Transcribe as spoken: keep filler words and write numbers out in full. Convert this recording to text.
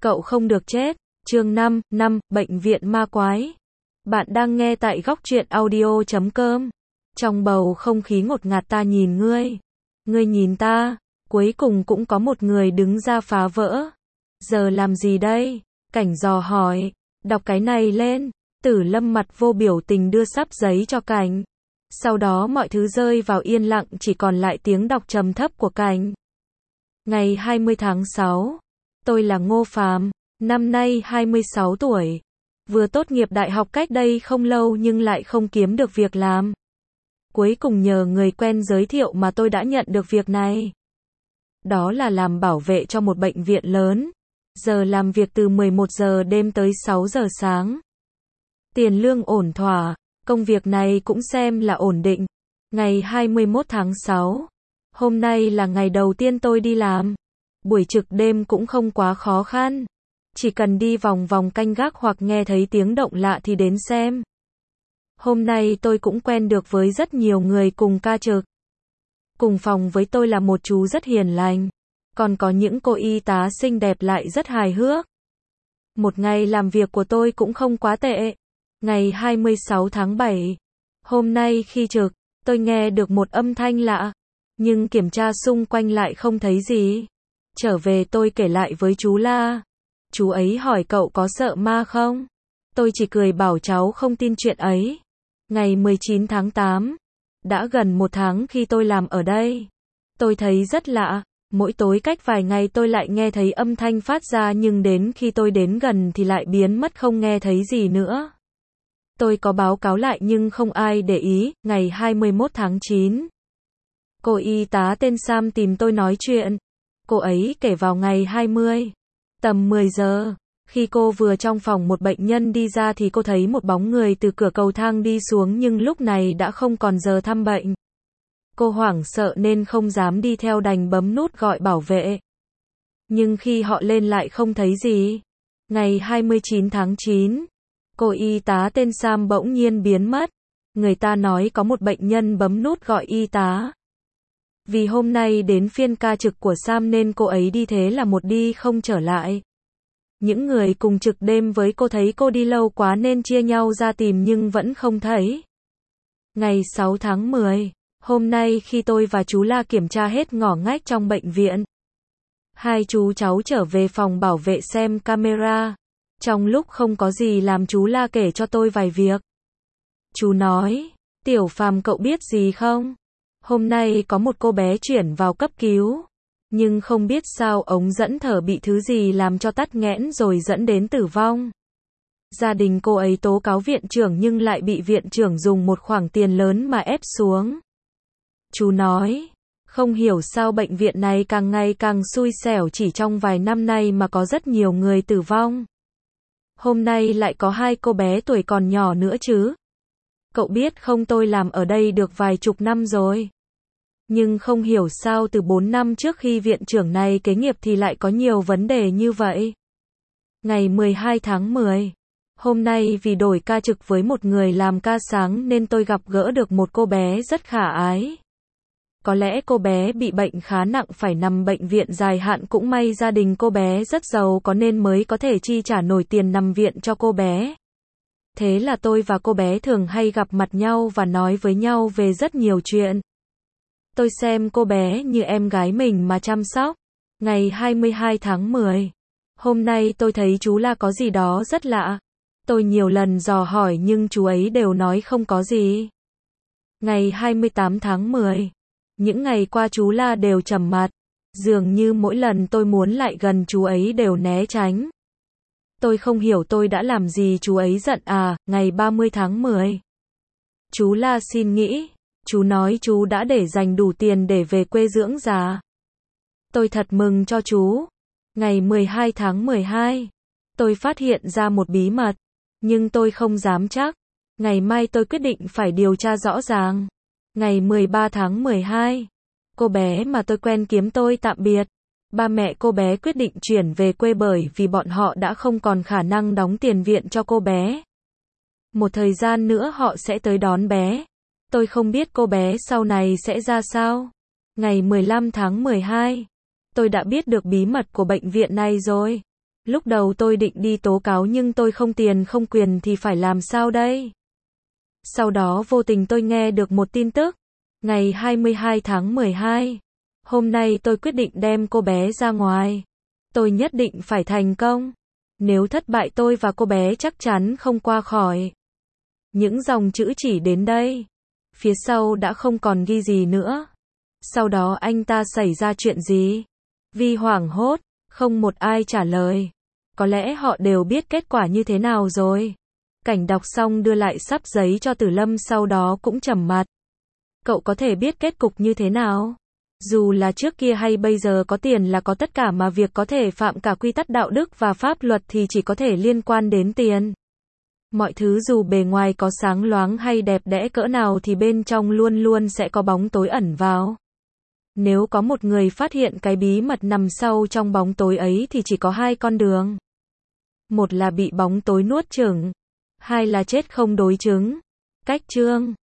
Cậu không được chết. Chương năm, năm, Bệnh viện ma quái. Bạn đang nghe tại góc truyện audio chấm com. Trong bầu không khí ngột ngạt ta nhìn ngươi. Ngươi nhìn ta. Cuối cùng cũng có một người đứng ra phá vỡ. Giờ làm gì đây? Cảnh dò hỏi. Đọc cái này lên. Tử Lâm mặt vô biểu tình đưa sắp giấy cho Cảnh. Sau đó mọi thứ rơi vào yên lặng, chỉ còn lại tiếng đọc trầm thấp của Cảnh. Ngày hai mươi tháng sáu. Tôi là Ngô Phàm, năm nay hai mươi sáu tuổi. Vừa tốt nghiệp đại học cách đây không lâu nhưng lại không kiếm được việc làm. Cuối cùng nhờ người quen giới thiệu mà tôi đã nhận được việc này. Đó là làm bảo vệ cho một bệnh viện lớn. Giờ làm việc từ mười một giờ đêm tới sáu giờ sáng. Tiền lương ổn thỏa, công việc này cũng xem là ổn định. Ngày hai mươi mốt tháng sáu. Hôm nay là ngày đầu tiên tôi đi làm. Buổi trực đêm cũng không quá khó khăn. Chỉ cần đi vòng vòng canh gác hoặc nghe thấy tiếng động lạ thì đến xem. Hôm nay tôi cũng quen được với rất nhiều người cùng ca trực. Cùng phòng với tôi là một chú rất hiền lành. Còn có những cô y tá xinh đẹp lại rất hài hước. Một ngày làm việc của tôi cũng không quá tệ. Ngày hai mươi sáu tháng bảy. Hôm nay khi trực, tôi nghe được một âm thanh lạ. Nhưng kiểm tra xung quanh lại không thấy gì. Trở về tôi kể lại với chú La. Chú ấy hỏi cậu có sợ ma không? Tôi chỉ cười bảo cháu không tin chuyện ấy. Ngày mười chín tháng tám. Đã gần một tháng khi tôi làm ở đây. Tôi thấy rất lạ. Mỗi tối cách vài ngày tôi lại nghe thấy âm thanh phát ra nhưng đến khi tôi đến gần thì lại biến mất không nghe thấy gì nữa. Tôi có báo cáo lại nhưng không ai để ý. Ngày hai mươi mốt tháng chín. Cô y tá tên Sam tìm tôi nói chuyện. Cô ấy kể vào ngày hai mươi. Tầm mười giờ. Khi cô vừa trong phòng một bệnh nhân đi ra thì cô thấy một bóng người từ cửa cầu thang đi xuống nhưng lúc này đã không còn giờ thăm bệnh. Cô hoảng sợ nên không dám đi theo đành bấm nút gọi bảo vệ. Nhưng khi họ lên lại không thấy gì. Ngày hai mươi chín tháng chín. Cô y tá tên Sam bỗng nhiên biến mất. Người ta nói có một bệnh nhân bấm nút gọi y tá. Vì hôm nay đến phiên ca trực của Sam nên cô ấy đi thế là một đi không trở lại. Những người cùng trực đêm với cô thấy cô đi lâu quá nên chia nhau ra tìm nhưng vẫn không thấy. Ngày sáu tháng mười. Hôm nay khi tôi và chú La kiểm tra hết ngõ ngách trong bệnh viện. Hai chú cháu trở về phòng bảo vệ xem camera. Trong lúc không có gì làm chú La kể cho tôi vài việc. Chú nói, Tiểu Phàm cậu biết gì không? Hôm nay có một cô bé chuyển vào cấp cứu. Nhưng không biết sao ống dẫn thở bị thứ gì làm cho tắc nghẽn rồi dẫn đến tử vong. Gia đình cô ấy tố cáo viện trưởng nhưng lại bị viện trưởng dùng một khoản tiền lớn mà ép xuống. Chú nói, không hiểu sao bệnh viện này càng ngày càng xui xẻo, chỉ trong vài năm nay mà có rất nhiều người tử vong. Hôm nay lại có hai cô bé tuổi còn nhỏ nữa chứ. Cậu biết không, tôi làm ở đây được vài chục năm rồi. Nhưng không hiểu sao từ bốn năm trước khi viện trưởng này kế nghiệp thì lại có nhiều vấn đề như vậy. Ngày mười hai tháng mười. Hôm nay vì đổi ca trực với một người làm ca sáng nên tôi gặp gỡ được một cô bé rất khả ái. Có lẽ cô bé bị bệnh khá nặng phải nằm bệnh viện dài hạn, cũng may gia đình cô bé rất giàu có nên mới có thể chi trả nổi tiền nằm viện cho cô bé. Thế là tôi và cô bé thường hay gặp mặt nhau và nói với nhau về rất nhiều chuyện. Tôi xem cô bé như em gái mình mà chăm sóc. Ngày hai mươi hai tháng mười. Hôm nay tôi thấy chú La có gì đó rất lạ. Tôi nhiều lần dò hỏi nhưng chú ấy đều nói không có gì. Ngày hai mươi tám tháng mười. Những ngày qua chú La đều trầm mặt. Dường như mỗi lần tôi muốn lại gần chú ấy đều né tránh. Tôi không hiểu tôi đã làm gì chú ấy giận à. Ngày ba mươi tháng mười. Chú La xin nghỉ. Chú nói chú đã để dành đủ tiền để về quê dưỡng già. Tôi thật mừng cho chú. Ngày mười hai tháng mười hai. Tôi phát hiện ra một bí mật. Nhưng tôi không dám chắc. Ngày mai tôi quyết định phải điều tra rõ ràng. Ngày mười ba tháng mười hai. Cô bé mà tôi quen kiếm tôi tạm biệt. Ba mẹ cô bé quyết định chuyển về quê bởi vì bọn họ đã không còn khả năng đóng tiền viện cho cô bé. Một thời gian nữa họ sẽ tới đón bé. Tôi không biết cô bé sau này sẽ ra sao. Ngày mười lăm tháng mười hai. Tôi đã biết được bí mật của bệnh viện này rồi. Lúc đầu tôi định đi tố cáo nhưng tôi không tiền không quyền thì phải làm sao đây? Sau đó vô tình tôi nghe được một tin tức. Ngày hai mươi hai tháng mười hai. Hôm nay tôi quyết định đem cô bé ra ngoài. Tôi nhất định phải thành công. Nếu thất bại tôi và cô bé chắc chắn không qua khỏi. Những dòng chữ chỉ đến đây. Phía sau đã không còn ghi gì nữa. Sau đó anh ta xảy ra chuyện gì? Vi hoảng hốt, không một ai trả lời. Có lẽ họ đều biết kết quả như thế nào rồi. Cảnh đọc xong đưa lại sắp giấy cho Tử Lâm, sau đó cũng trầm mặt. Cậu có thể biết kết cục như thế nào? Dù là trước kia hay bây giờ, có tiền là có tất cả, mà việc có thể phạm cả quy tắc đạo đức và pháp luật thì chỉ có thể liên quan đến tiền. Mọi thứ dù bề ngoài có sáng loáng hay đẹp đẽ cỡ nào thì bên trong luôn luôn sẽ có bóng tối ẩn vào. Nếu có một người phát hiện cái bí mật nằm sâu trong bóng tối ấy thì chỉ có hai con đường. Một là bị bóng tối nuốt chửng, hai là chết không đối chứng. Cách chương